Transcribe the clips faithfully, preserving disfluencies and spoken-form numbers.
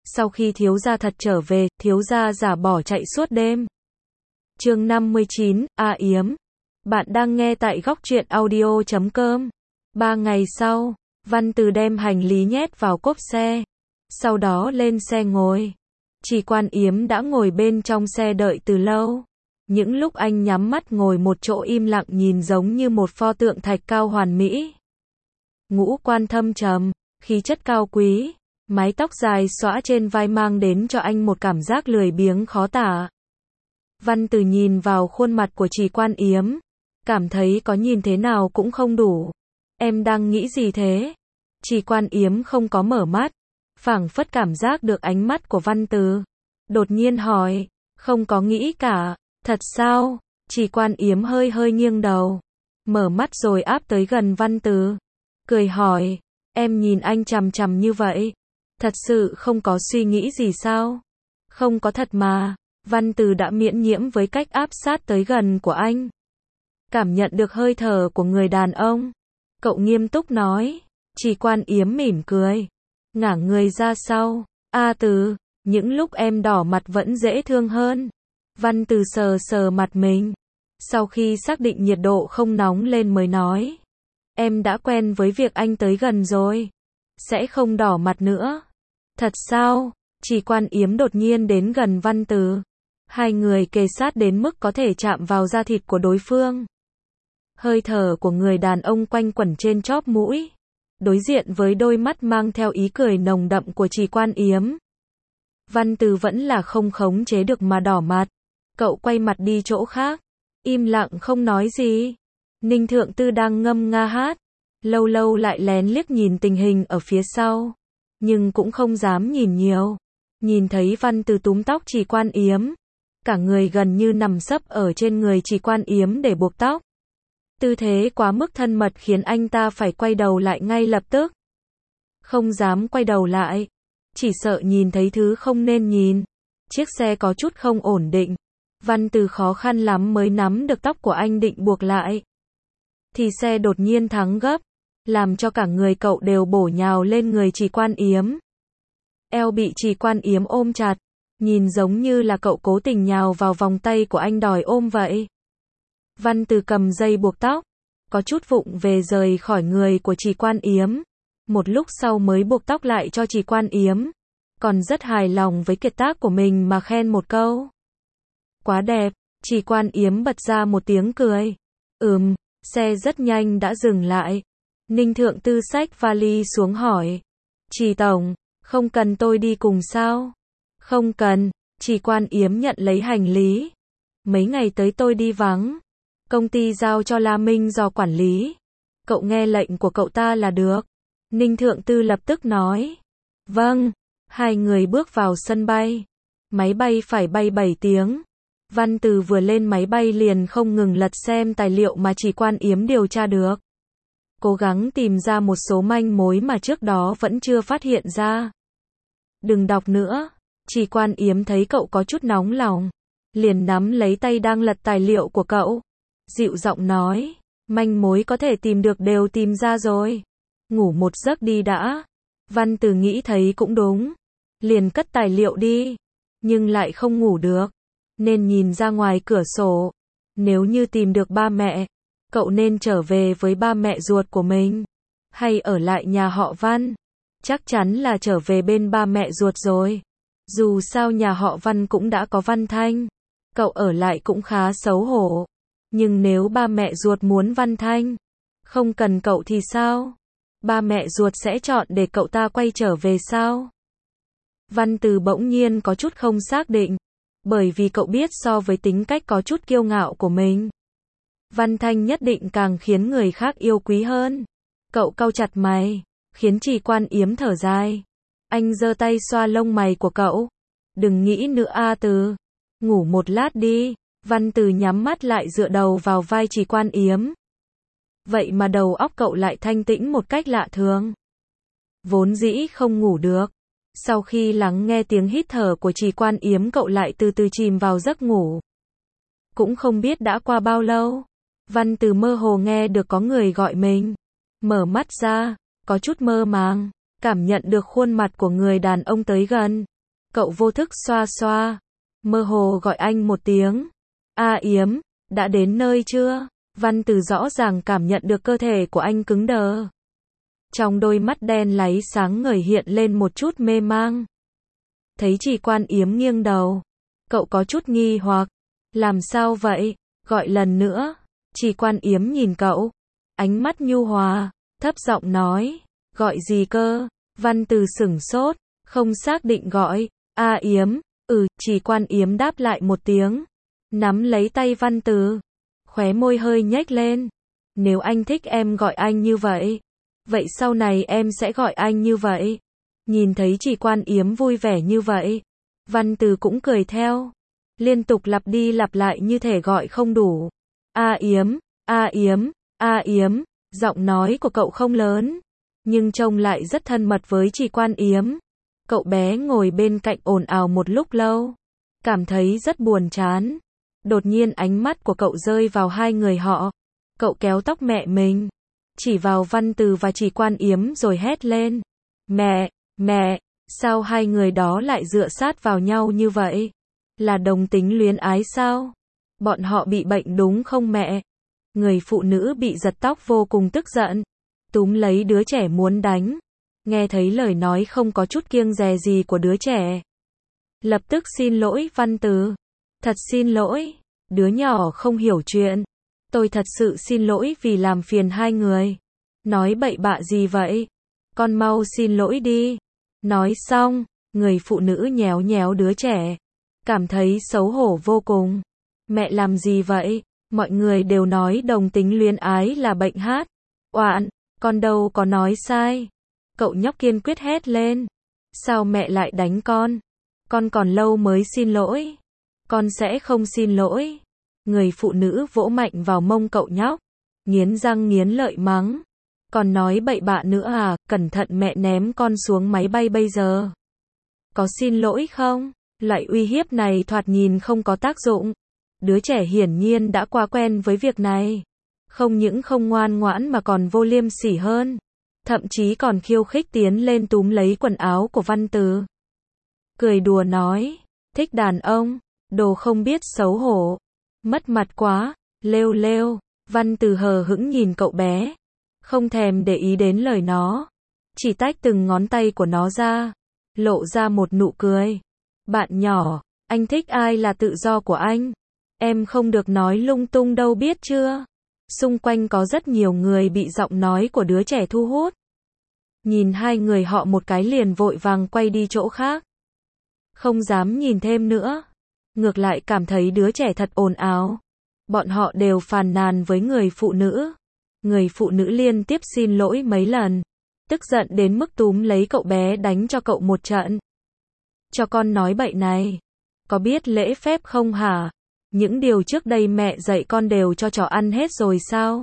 Sau khi thiếu gia thật trở về, thiếu gia giả bỏ chạy suốt đêm. Chương năm mươi chín, A Yếm. Bạn đang nghe tại góc truyện audio chấm com. Ba ngày sau, Văn Từ đem hành lý nhét vào cốp xe. Sau đó lên xe ngồi. Chỉ Quan Yếm đã ngồi bên trong xe đợi từ lâu. Những lúc anh nhắm mắt ngồi một chỗ im lặng nhìn giống như một pho tượng thạch cao hoàn mỹ. Ngũ quan thâm trầm, khí chất cao quý, mái tóc dài xõa trên vai mang đến cho anh một cảm giác lười biếng khó tả. Văn Từ nhìn vào khuôn mặt của Chỉ Quan Yếm, cảm thấy có nhìn thế nào cũng không đủ. Em đang nghĩ gì thế? Chỉ Quan Yếm không có mở mắt, phảng phất cảm giác được ánh mắt của Văn Từ. Đột nhiên hỏi, không có nghĩ cả, thật sao? Chỉ Quan Yếm hơi hơi nghiêng đầu, mở mắt rồi áp tới gần Văn Từ, cười hỏi, em nhìn anh chằm chằm như vậy, thật sự không có suy nghĩ gì sao? Không có thật mà. Văn Từ đã miễn nhiễm với cách áp sát tới gần của anh. Cảm nhận được hơi thở của người đàn ông. Cậu nghiêm túc nói. Chỉ Quan Yếm mỉm cười, ngả người ra sau. A Từ, những lúc em đỏ mặt vẫn dễ thương hơn. Văn Từ sờ sờ mặt mình. Sau khi xác định nhiệt độ không nóng lên mới nói. Em đã quen với việc anh tới gần rồi. Sẽ không đỏ mặt nữa. Thật sao? Chỉ Quan Yếm đột nhiên đến gần Văn Từ. Hai người kề sát đến mức có thể chạm vào da thịt của đối phương. Hơi thở của người đàn ông quanh quẩn trên chóp mũi. Đối diện với đôi mắt mang theo ý cười nồng đậm của Chỉ Quan Yếm. Văn Từ vẫn là không khống chế được mà đỏ mặt. Cậu quay mặt đi chỗ khác. Im lặng không nói gì. Ninh Thượng Tư đang ngâm nga hát. Lâu lâu lại lén liếc nhìn tình hình ở phía sau. Nhưng cũng không dám nhìn nhiều. Nhìn thấy Văn Từ túm tóc Chỉ Quan Yếm. Cả người gần như nằm sấp ở trên người Chỉ Quan Yếm để buộc tóc. Tư thế quá mức thân mật khiến anh ta phải quay đầu lại ngay lập tức. Không dám quay đầu lại. Chỉ sợ nhìn thấy thứ không nên nhìn. Chiếc xe có chút không ổn định. Văn Từ khó khăn lắm mới nắm được tóc của anh định buộc lại. Thì xe đột nhiên thắng gấp. Làm cho cả người cậu đều bổ nhào lên người Chỉ Quan Yếm. Eo bị Chỉ Quan Yếm ôm chặt. Nhìn giống như là cậu cố tình nhào vào vòng tay của anh đòi ôm vậy. Văn Từ cầm dây buộc tóc. Có chút vụng về rời khỏi người của Chỉ Quan Yếm. Một lúc sau mới buộc tóc lại cho Chỉ Quan Yếm. Còn rất hài lòng với kiệt tác của mình mà khen một câu. Quá đẹp. Chỉ Quan Yếm bật ra một tiếng cười. Ừm, xe rất nhanh đã dừng lại. Ninh Thượng Tư xách vali xuống hỏi. Chỉ tổng, không cần tôi đi cùng sao? Không cần. Chỉ Quan Yếm nhận lấy hành lý. Mấy ngày tới tôi đi vắng. Công ty giao cho La Minh do quản lý. Cậu nghe lệnh của cậu ta là được. Ninh Thượng Tư lập tức nói. Vâng. Hai người bước vào sân bay. Máy bay phải bay bảy tiếng. Văn Từ vừa lên máy bay liền không ngừng lật xem tài liệu mà Chỉ Quan Yếm điều tra được. Cố gắng tìm ra một số manh mối mà trước đó vẫn chưa phát hiện ra. Đừng đọc nữa. Chỉ Quan Yếm thấy cậu có chút nóng lòng. Liền nắm lấy tay đang lật tài liệu của cậu. Dịu giọng nói. Manh mối có thể tìm được đều tìm ra rồi. Ngủ một giấc đi đã. Văn Từ nghĩ thấy cũng đúng. Liền cất tài liệu đi. Nhưng lại không ngủ được. Nên nhìn ra ngoài cửa sổ. Nếu như tìm được ba mẹ. Cậu nên trở về với ba mẹ ruột của mình. Hay ở lại nhà họ Văn. Chắc chắn là trở về bên ba mẹ ruột rồi. Dù sao nhà họ Văn cũng đã có Văn Thanh. Cậu ở lại cũng khá xấu hổ. Nhưng nếu ba mẹ ruột muốn Văn Thanh, không cần cậu thì sao? Ba mẹ ruột sẽ chọn để cậu ta quay trở về sao? Văn Từ bỗng nhiên có chút không xác định. Bởi vì cậu biết so với tính cách có chút kiêu ngạo của mình, Văn Thanh nhất định càng khiến người khác yêu quý hơn. Cậu cau chặt mày, khiến Chỉ Quan Yếm thở dài. Anh giơ tay xoa lông mày của cậu. Đừng nghĩ nữa A Từ. Ngủ một lát đi. Văn Từ nhắm mắt lại dựa đầu vào vai Chỉ Quan Yếm. Vậy mà đầu óc cậu lại thanh tĩnh một cách lạ thường. Vốn dĩ không ngủ được. Sau khi lắng nghe tiếng hít thở của Chỉ Quan Yếm cậu lại từ từ chìm vào giấc ngủ. Cũng không biết đã qua bao lâu. Văn Từ mơ hồ nghe được có người gọi mình. Mở mắt ra, có chút mơ màng. Cảm nhận được khuôn mặt của người đàn ông tới gần. Cậu vô thức xoa xoa, mơ hồ gọi anh một tiếng. A Yếm, đã đến nơi chưa? Văn Từ rõ ràng cảm nhận được cơ thể của anh cứng đờ. Trong đôi mắt đen láy sáng ngời hiện lên một chút mê mang. Thấy Trì Quan Yếm nghiêng đầu, cậu có chút nghi hoặc. Làm sao vậy? Gọi lần nữa. Trì Quan Yếm nhìn cậu, ánh mắt nhu hòa, thấp giọng nói. Gọi gì cơ? Văn Từ sửng sốt, không xác định gọi. A Yếm, ừ, Trì Quan Yếm đáp lại một tiếng. Nắm lấy tay Văn Từ, khóe môi hơi nhếch lên. Nếu anh thích em gọi anh như vậy, vậy sau này em sẽ gọi anh như vậy. Nhìn thấy Trì Quan Yếm vui vẻ như vậy, Văn Từ cũng cười theo. Liên tục lặp đi lặp lại như thể gọi không đủ. A Yếm, A Yếm, A Yếm, giọng nói của cậu không lớn, nhưng trông lại rất thân mật với Trì Quan Yếm. Cậu bé ngồi bên cạnh ồn ào một lúc lâu, cảm thấy rất buồn chán. Đột nhiên ánh mắt của cậu rơi vào hai người họ. Cậu kéo tóc mẹ mình, chỉ vào Văn Từ và Trì Quan Yếm rồi hét lên. Mẹ, mẹ, sao hai người đó lại dựa sát vào nhau như vậy? Là đồng tính luyến ái sao? Bọn họ bị bệnh đúng không mẹ? Người phụ nữ bị giật tóc vô cùng tức giận, túm lấy đứa trẻ muốn đánh. Nghe thấy lời nói không có chút kiêng dè gì của đứa trẻ, lập tức xin lỗi Văn Từ. Thật xin lỗi, đứa nhỏ không hiểu chuyện. Tôi thật sự xin lỗi vì làm phiền hai người. Nói bậy bạ gì vậy? Con mau xin lỗi đi. Nói xong, người phụ nữ nhéo nhéo đứa trẻ, cảm thấy xấu hổ vô cùng. Mẹ làm gì vậy? Mọi người đều nói đồng tính luyến ái là bệnh hát. Oạn, con đâu có nói sai. Cậu nhóc kiên quyết hét lên. Sao mẹ lại đánh con? Con còn lâu mới xin lỗi. Con sẽ không xin lỗi. Người phụ nữ vỗ mạnh vào mông cậu nhóc, nghiến răng nghiến lợi mắng. Còn nói bậy bạ nữa à, cẩn thận mẹ ném con xuống máy bay bây giờ. Có xin lỗi không? Loại uy hiếp này thoạt nhìn không có tác dụng. Đứa trẻ hiển nhiên đã quá quen với việc này. Không những không ngoan ngoãn mà còn vô liêm sỉ hơn. Thậm chí còn khiêu khích tiến lên túm lấy quần áo của Văn Từ. Cười đùa nói, thích đàn ông, đồ không biết xấu hổ. Mất mặt quá, lêu lêu. Văn Từ hờ hững nhìn cậu bé, không thèm để ý đến lời nó. Chỉ tách từng ngón tay của nó ra, lộ ra một nụ cười. Bạn nhỏ, anh thích ai là tự do của anh. Em không được nói lung tung đâu biết chưa. Xung quanh có rất nhiều người bị giọng nói của đứa trẻ thu hút. Nhìn hai người họ một cái liền vội vàng quay đi chỗ khác. Không dám nhìn thêm nữa. Ngược lại cảm thấy đứa trẻ thật ồn ào. Bọn họ đều phàn nàn với người phụ nữ. Người phụ nữ liên tiếp xin lỗi mấy lần. Tức giận đến mức túm lấy cậu bé đánh cho cậu một trận. Cho con nói bậy này. Có biết lễ phép không hả? Những điều trước đây mẹ dạy con đều cho trò ăn hết rồi sao?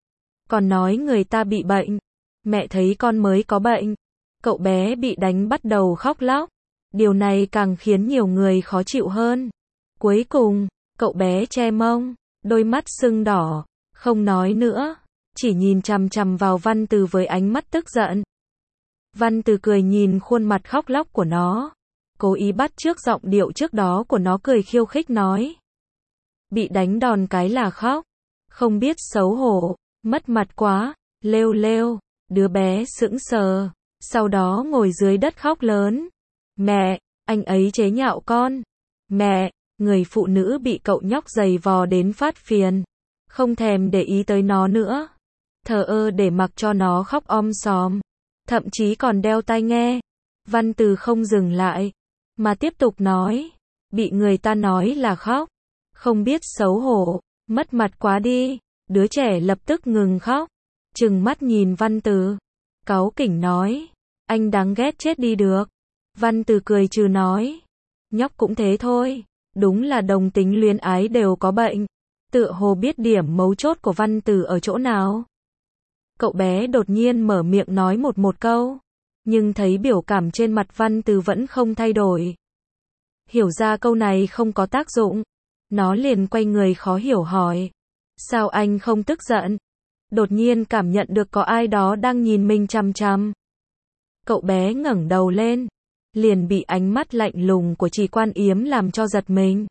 Còn nói người ta bị bệnh. Mẹ thấy con mới có bệnh. Cậu bé bị đánh bắt đầu khóc lóc. Điều này càng khiến nhiều người khó chịu hơn. Cuối cùng, cậu bé che mông, đôi mắt sưng đỏ, không nói nữa, chỉ nhìn chằm chằm vào Văn Từ với ánh mắt tức giận. Văn Từ cười nhìn khuôn mặt khóc lóc của nó, cố ý bắt chước giọng điệu trước đó của nó cười khiêu khích nói. Bị đánh đòn cái là khóc, không biết xấu hổ, mất mặt quá, lêu lêu. Đứa bé sững sờ, sau đó ngồi dưới đất khóc lớn. Mẹ, anh ấy chế nhạo con. Mẹ, người phụ nữ bị cậu nhóc giày vò đến phát phiền. Không thèm để ý tới nó nữa. Thờ ơ để mặc cho nó khóc om sòm. Thậm chí còn đeo tai nghe. Văn Từ không dừng lại, mà tiếp tục nói. Bị người ta nói là khóc. Không biết xấu hổ, mất mặt quá đi. Đứa trẻ lập tức ngừng khóc. Trừng mắt nhìn Văn Từ, cáu kỉnh nói, anh đáng ghét chết đi được. Văn Từ cười trừ nói, nhóc cũng thế thôi, đúng là đồng tính luyến ái đều có bệnh. Tựa hồ biết điểm mấu chốt của Văn Từ ở chỗ nào. Cậu bé đột nhiên mở miệng nói một một câu, nhưng thấy biểu cảm trên mặt Văn Từ vẫn không thay đổi. Hiểu ra câu này không có tác dụng, nó liền quay người khó hiểu hỏi, sao anh không tức giận? Đột nhiên cảm nhận được có ai đó đang nhìn mình chằm chằm. Cậu bé ngẩng đầu lên, liền bị ánh mắt lạnh lùng của Trì Quan Yếm làm cho giật mình.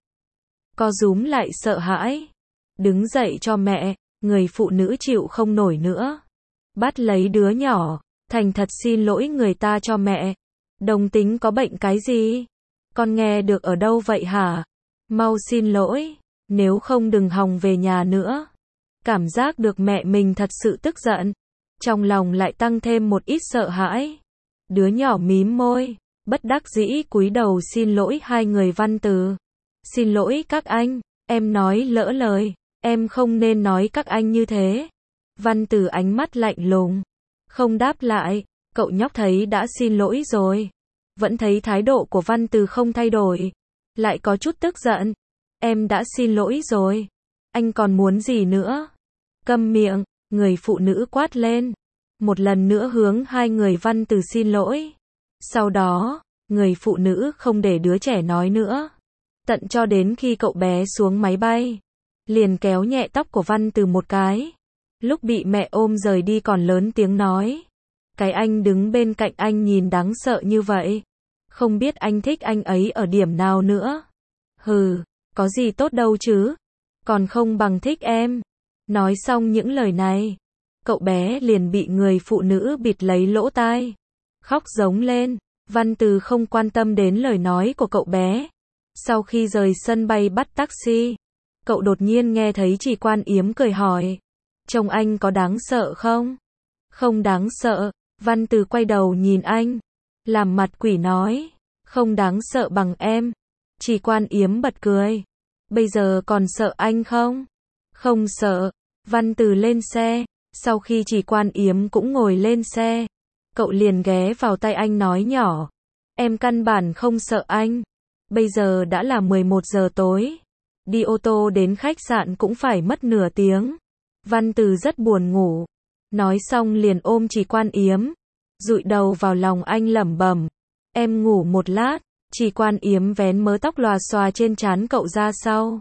Co rúm lại sợ hãi. Đứng dậy cho mẹ, người phụ nữ chịu không nổi nữa. Bắt lấy đứa nhỏ, thành thật xin lỗi người ta cho mẹ. Đồng tính có bệnh cái gì? Con nghe được ở đâu vậy hả? Mau xin lỗi, nếu không đừng hòng về nhà nữa. Cảm giác được mẹ mình thật sự tức giận. Trong lòng lại tăng thêm một ít sợ hãi. Đứa nhỏ mím môi, bất đắc dĩ cúi đầu xin lỗi hai người Văn Từ. Xin lỗi các anh, em nói lỡ lời, em không nên nói các anh như thế. Văn Từ ánh mắt lạnh lùng, không đáp lại, cậu nhóc thấy đã xin lỗi rồi. Vẫn thấy thái độ của Văn Từ không thay đổi, lại có chút tức giận. Em đã xin lỗi rồi, anh còn muốn gì nữa? Câm miệng, người phụ nữ quát lên. Một lần nữa hướng hai người Văn Từ xin lỗi. Sau đó, người phụ nữ không để đứa trẻ nói nữa. Tận cho đến khi cậu bé xuống máy bay, liền kéo nhẹ tóc của Văn Từ một cái. Lúc bị mẹ ôm rời đi còn lớn tiếng nói. Cái anh đứng bên cạnh anh nhìn đáng sợ như vậy. Không biết anh thích anh ấy ở điểm nào nữa. Hừ, có gì tốt đâu chứ. Còn không bằng thích em. Nói xong những lời này, cậu bé liền bị người phụ nữ bịt lấy lỗ tai. Khóc giống lên. Văn Từ không quan tâm đến lời nói của cậu bé. Sau khi rời sân bay bắt taxi, cậu đột nhiên nghe thấy Trì Quan Yếm cười hỏi. Chồng anh có đáng sợ không? Không đáng sợ. Văn Từ quay đầu nhìn anh, làm mặt quỷ nói. Không đáng sợ bằng em. Trì Quan Yếm bật cười. Bây giờ còn sợ anh không? Không sợ. Văn Từ lên xe. Sau khi Trì Quan Yếm cũng ngồi lên xe, cậu liền ghé vào tay anh nói nhỏ. Em căn bản không sợ anh. Bây giờ đã là mười một giờ tối. Đi ô tô đến khách sạn cũng phải mất nửa tiếng. Văn Từ rất buồn ngủ. Nói xong liền ôm Trì Quan Yếm, dụi đầu vào lòng anh lẩm bẩm. Em ngủ một lát. Trì Quan Yếm vén mớ tóc lòa xòa trên trán cậu ra sau.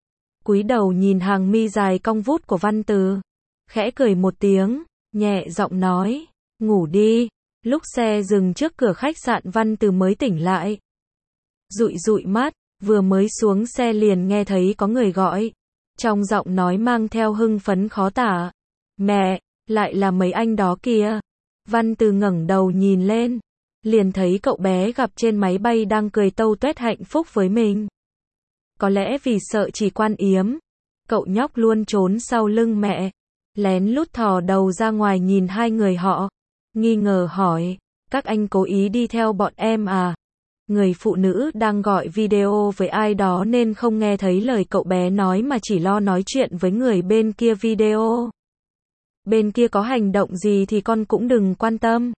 Cúi đầu nhìn hàng mi dài cong vút của Văn Từ. Khẽ cười một tiếng, nhẹ giọng nói. Ngủ đi. Lúc xe dừng trước cửa khách sạn Văn Từ mới tỉnh lại. Dụi dụi mắt, vừa mới xuống xe liền nghe thấy có người gọi. Trong giọng nói mang theo hưng phấn khó tả. Mẹ, lại là mấy anh đó kìa. Văn Từ ngẩng đầu nhìn lên, liền thấy cậu bé gặp trên máy bay đang cười tâu tuét hạnh phúc với mình. Có lẽ vì sợ Trì Quan Yếm, cậu nhóc luôn trốn sau lưng mẹ, lén lút thò đầu ra ngoài nhìn hai người họ, nghi ngờ hỏi, các anh cố ý đi theo bọn em à? Người phụ nữ đang gọi video với ai đó nên không nghe thấy lời cậu bé nói mà chỉ lo nói chuyện với người bên kia video. Bên kia có hành động gì thì con cũng đừng quan tâm.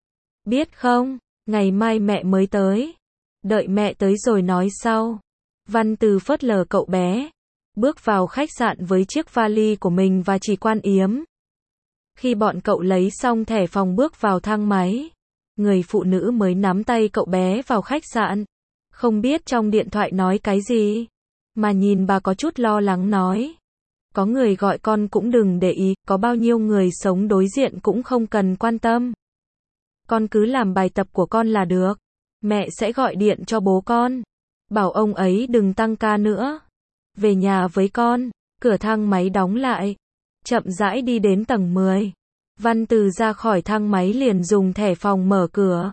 Biết không, ngày mai mẹ mới tới. Đợi mẹ tới rồi nói sau. Văn Từ phớt lờ cậu bé, bước vào khách sạn với chiếc vali của mình và Trì Quan Yếm. Khi bọn cậu lấy xong thẻ phòng bước vào thang máy, người phụ nữ mới nắm tay cậu bé vào khách sạn. Không biết trong điện thoại nói cái gì, mà nhìn bà có chút lo lắng nói. Có người gọi con cũng đừng để ý, có bao nhiêu người sống đối diện cũng không cần quan tâm. Con cứ làm bài tập của con là được. Mẹ sẽ gọi điện cho bố con, bảo ông ấy đừng tăng ca nữa. Về nhà với con. Cửa thang máy đóng lại, chậm rãi đi đến tầng mười. Văn Từ ra khỏi thang máy liền dùng thẻ phòng mở cửa.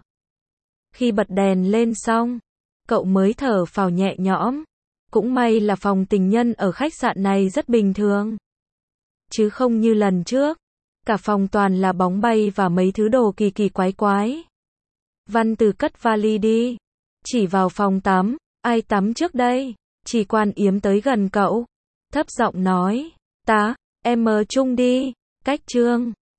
Khi bật đèn lên xong, cậu mới thở phào nhẹ nhõm. Cũng may là phòng tình nhân ở khách sạn này rất bình thường, chứ không như lần trước, cả phòng toàn là bóng bay và mấy thứ đồ kỳ kỳ quái quái. Văn Từ cất vali đi, chỉ vào phòng tắm. Ai tắm trước đây? Trì Quan Yếm tới gần cậu, thấp giọng nói. Ta, em mờ chung đi. Cách chương